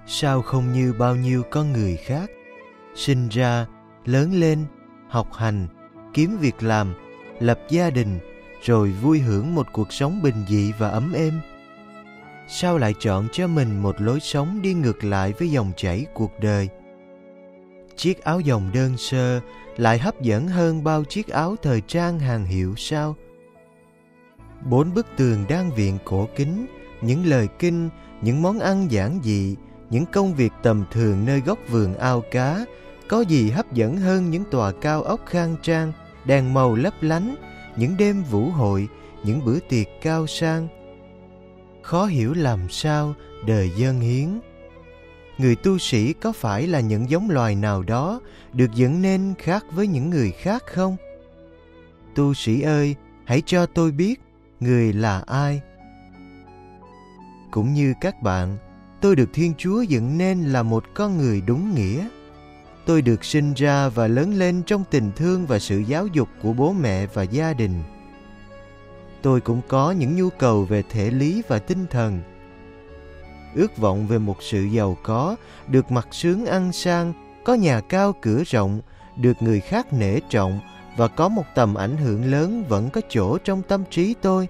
Sao không như bao nhiêu con người khác, sinh ra, lớn lên, học hành, kiếm việc làm, lập gia đình, rồi vui hưởng một cuộc sống bình dị và ấm êm? Sao lại chọn cho mình một lối sống đi ngược lại với dòng chảy cuộc đời? Chiếc áo dòng đơn sơ lại hấp dẫn hơn bao chiếc áo thời trang hàng hiệu sao? 4 bức tường đan viện cổ kính, những lời kinh, những món ăn giản dị, những công việc tầm thường nơi góc vườn ao cá, có gì hấp dẫn hơn những tòa cao ốc khang trang, đèn màu lấp lánh, những đêm vũ hội, những bữa tiệc cao sang? Khó hiểu làm sao đời dâng hiến. Người tu sĩ có phải là những giống loài nào đó được dựng nên khác với những người khác không? Tu sĩ ơi, hãy cho tôi biết người là ai. Cũng như các bạn, tôi được Thiên Chúa dựng nên là một con người đúng nghĩa. Tôi được sinh ra và lớn lên trong tình thương và sự giáo dục của bố mẹ và gia đình. Tôi cũng có những nhu cầu về thể lý và tinh thần. Ước vọng về một sự giàu có, được mặc sướng ăn sang, có nhà cao cửa rộng, được người khác nể trọng và có một tầm ảnh hưởng lớn vẫn có chỗ trong tâm trí tôi.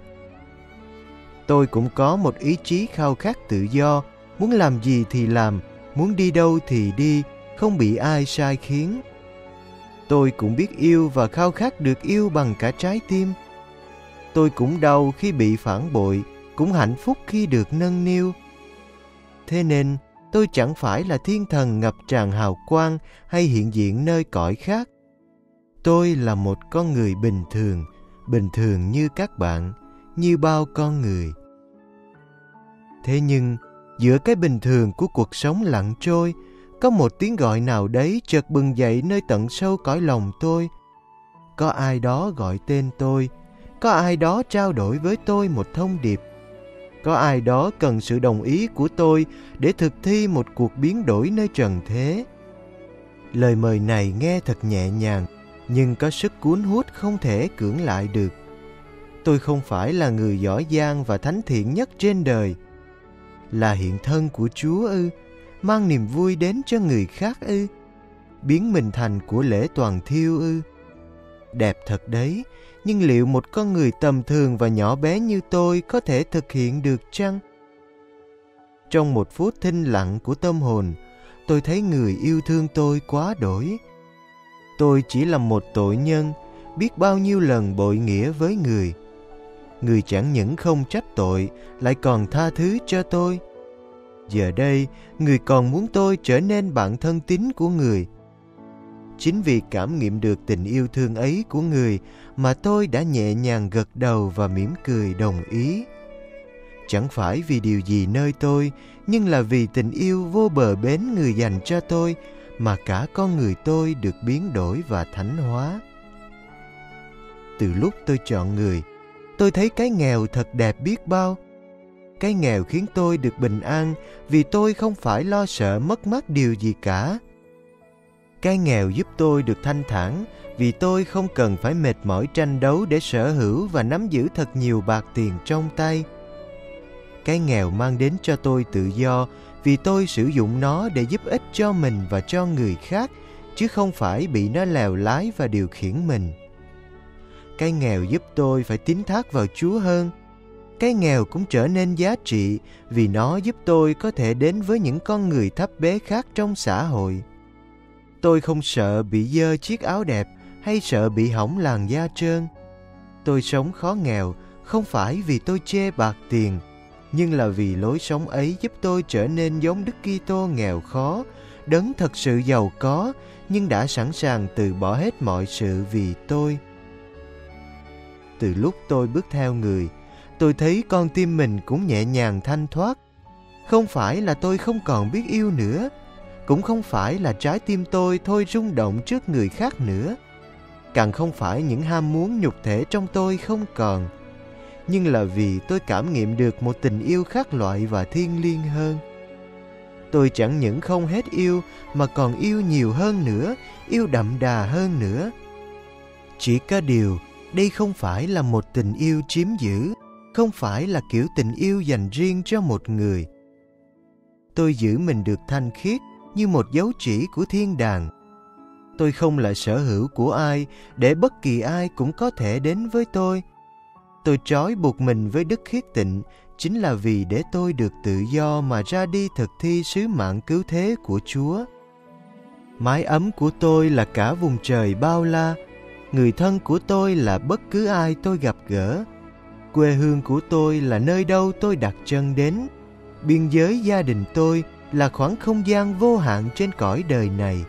Tôi cũng có một ý chí khao khát tự do, muốn làm gì thì làm, muốn đi đâu thì đi, không bị ai sai khiến. Tôi cũng biết yêu và khao khát được yêu bằng cả trái tim. Tôi cũng đau khi bị phản bội, cũng hạnh phúc khi được nâng niu. Thế nên, tôi chẳng phải là thiên thần ngập tràn hào quang hay hiện diện nơi cõi khác. Tôi là một con người bình thường như các bạn, như bao con người. Thế nhưng, giữa cái bình thường của cuộc sống lặng trôi, có một tiếng gọi nào đấy chợt bừng dậy nơi tận sâu cõi lòng tôi. Có ai đó gọi tên tôi, có ai đó trao đổi với tôi một thông điệp. Có ai đó cần sự đồng ý của tôi để thực thi một cuộc biến đổi nơi trần thế. Lời mời này nghe thật nhẹ nhàng, nhưng có sức cuốn hút không thể cưỡng lại được. Tôi không phải là người giỏi giang và thánh thiện nhất trên đời. Là hiện thân của Chúa ư? Mang niềm vui đến cho người khác ư? Biến mình thành của lễ toàn thiêu ư? Đẹp thật đấy, nhưng liệu một con người tầm thường và nhỏ bé như tôi có thể thực hiện được chăng? Trong một phút thinh lặng của tâm hồn, tôi thấy người yêu thương tôi quá đổi. Tôi chỉ là một tội nhân, biết bao nhiêu lần bội nghĩa với người. Người chẳng những không trách tội, lại còn tha thứ cho tôi. Giờ đây, người còn muốn tôi trở nên bạn thân tín của người. Chính vì cảm nghiệm được tình yêu thương ấy của người mà tôi đã nhẹ nhàng gật đầu và mỉm cười đồng ý. Chẳng phải vì điều gì nơi tôi, nhưng là vì tình yêu vô bờ bến người dành cho tôi mà cả con người tôi được biến đổi và thánh hóa. Từ lúc tôi chọn người, tôi thấy cái nghèo thật đẹp biết bao. Cái nghèo khiến tôi được bình an vì tôi không phải lo sợ mất mát điều gì cả. Cái nghèo giúp tôi được thanh thản vì tôi không cần phải mệt mỏi tranh đấu để sở hữu và nắm giữ thật nhiều bạc tiền trong tay. Cái nghèo mang đến cho tôi tự do vì tôi sử dụng nó để giúp ích cho mình và cho người khác, chứ không phải bị nó lèo lái và điều khiển mình. Cái nghèo giúp tôi phải tín thác vào Chúa hơn. Cái nghèo cũng trở nên giá trị vì nó giúp tôi có thể đến với những con người thấp bé khác trong xã hội. Tôi không sợ bị dơ chiếc áo đẹp hay sợ bị hỏng làn da trơn. Tôi sống khó nghèo không phải vì tôi chê bạc tiền, nhưng là vì lối sống ấy giúp tôi trở nên giống Đức Kitô nghèo khó, đấng thật sự giàu có nhưng đã sẵn sàng từ bỏ hết mọi sự vì tôi. Từ lúc tôi bước theo người, tôi thấy con tim mình cũng nhẹ nhàng thanh thoát. Không phải là tôi không còn biết yêu nữa, cũng không phải là trái tim tôi thôi rung động trước người khác nữa, càng không phải những ham muốn nhục thể trong tôi không còn, nhưng là vì tôi cảm nghiệm được một tình yêu khác loại và thiêng liêng hơn. Tôi chẳng những không hết yêu mà còn yêu nhiều hơn nữa, yêu đậm đà hơn nữa. Chỉ có điều, đây không phải là một tình yêu chiếm giữ, không phải là kiểu tình yêu dành riêng cho một người. tôi giữ mình được thanh khiết như một dấu chỉ của thiên đàng. Tôi không là sở hữu của ai để bất kỳ ai cũng có thể đến với tôi. Tôi trói buộc mình với đức khiết tịnh chính là vì để tôi được tự do mà ra đi thực thi sứ mạng cứu thế của Chúa. Mái ấm của tôi là cả vùng trời bao la. Người thân của tôi là bất cứ ai tôi gặp gỡ. Quê hương của tôi là nơi đâu tôi đặt chân đến. Biên giới gia đình tôi là khoảng không gian vô hạn trên cõi đời này.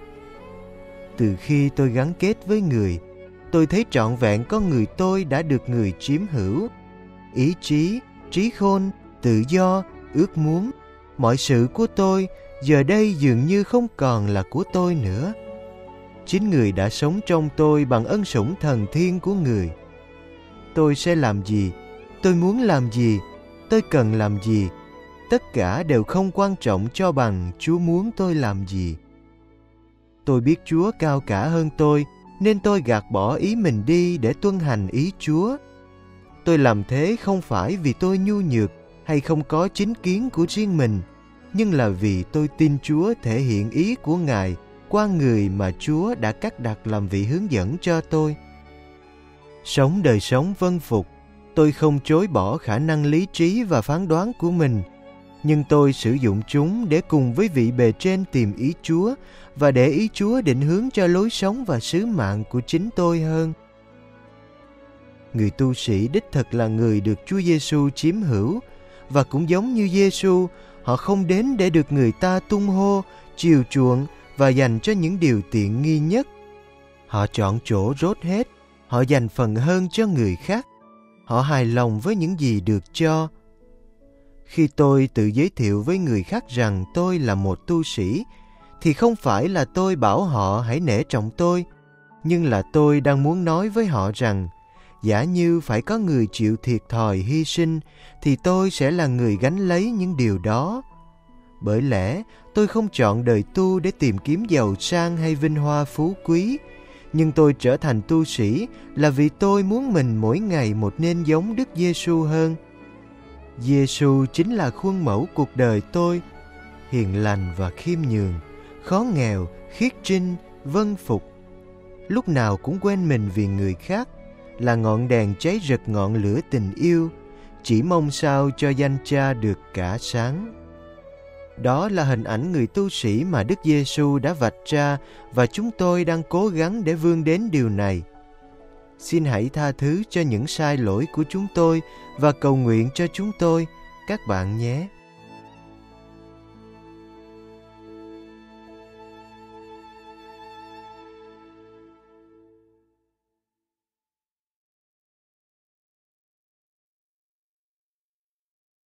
Từ khi tôi gắn kết với người, tôi thấy trọn vẹn con người tôi đã được người chiếm hữu. Ý chí, trí khôn, tự do, ước muốn, mọi sự của tôi giờ đây dường như không còn là của tôi nữa. Chính người đã sống trong tôi bằng ân sủng thần thiên của người. Tôi sẽ làm gì, tôi muốn làm gì, tôi cần làm gì, tất cả đều không quan trọng cho bằng Chúa muốn tôi làm gì. Tôi biết Chúa cao cả hơn tôi, nên tôi gạt bỏ ý mình đi để tuân hành ý Chúa. Tôi làm thế không phải vì tôi nhu nhược hay không có chính kiến của riêng mình, nhưng là vì tôi tin Chúa thể hiện ý của Ngài qua người mà Chúa đã cắt đặt làm vị hướng dẫn cho tôi. Sống đời sống vâng phục, tôi không chối bỏ khả năng lý trí và phán đoán của mình, nhưng tôi sử dụng chúng để cùng với vị bề trên tìm ý Chúa và để ý Chúa định hướng cho lối sống và sứ mạng của chính tôi hơn. Người tu sĩ đích thực là người được Chúa Giêsu chiếm hữu, và cũng giống như Giêsu, họ không đến để được người ta tung hô, chiều chuộng và dành cho những điều tiện nghi nhất. Họ chọn chỗ rốt hết, họ dành phần hơn cho người khác. Họ hài lòng với những gì được cho. Khi tôi tự giới thiệu với người khác rằng tôi là một tu sĩ, thì không phải là tôi bảo họ hãy nể trọng tôi, nhưng là tôi đang muốn nói với họ rằng giả như phải có người chịu thiệt thòi hy sinh, thì tôi sẽ là người gánh lấy những điều đó. Bởi lẽ tôi không chọn đời tu để tìm kiếm giàu sang hay vinh hoa phú quý, nhưng tôi trở thành tu sĩ là vì tôi muốn mình mỗi ngày một nên giống Đức Giêsu hơn. Giêsu chính là khuôn mẫu cuộc đời tôi, hiền lành và khiêm nhường, khó nghèo, khiết trinh, vâng phục. Lúc nào cũng quên mình vì người khác, là ngọn đèn cháy rực ngọn lửa tình yêu, chỉ mong sao cho danh Cha được cả sáng. Đó là hình ảnh người tu sĩ mà Đức Giêsu đã vạch ra, và chúng tôi đang cố gắng để vươn đến điều này. Xin hãy tha thứ cho những sai lỗi của chúng tôi và cầu nguyện cho chúng tôi, các bạn nhé.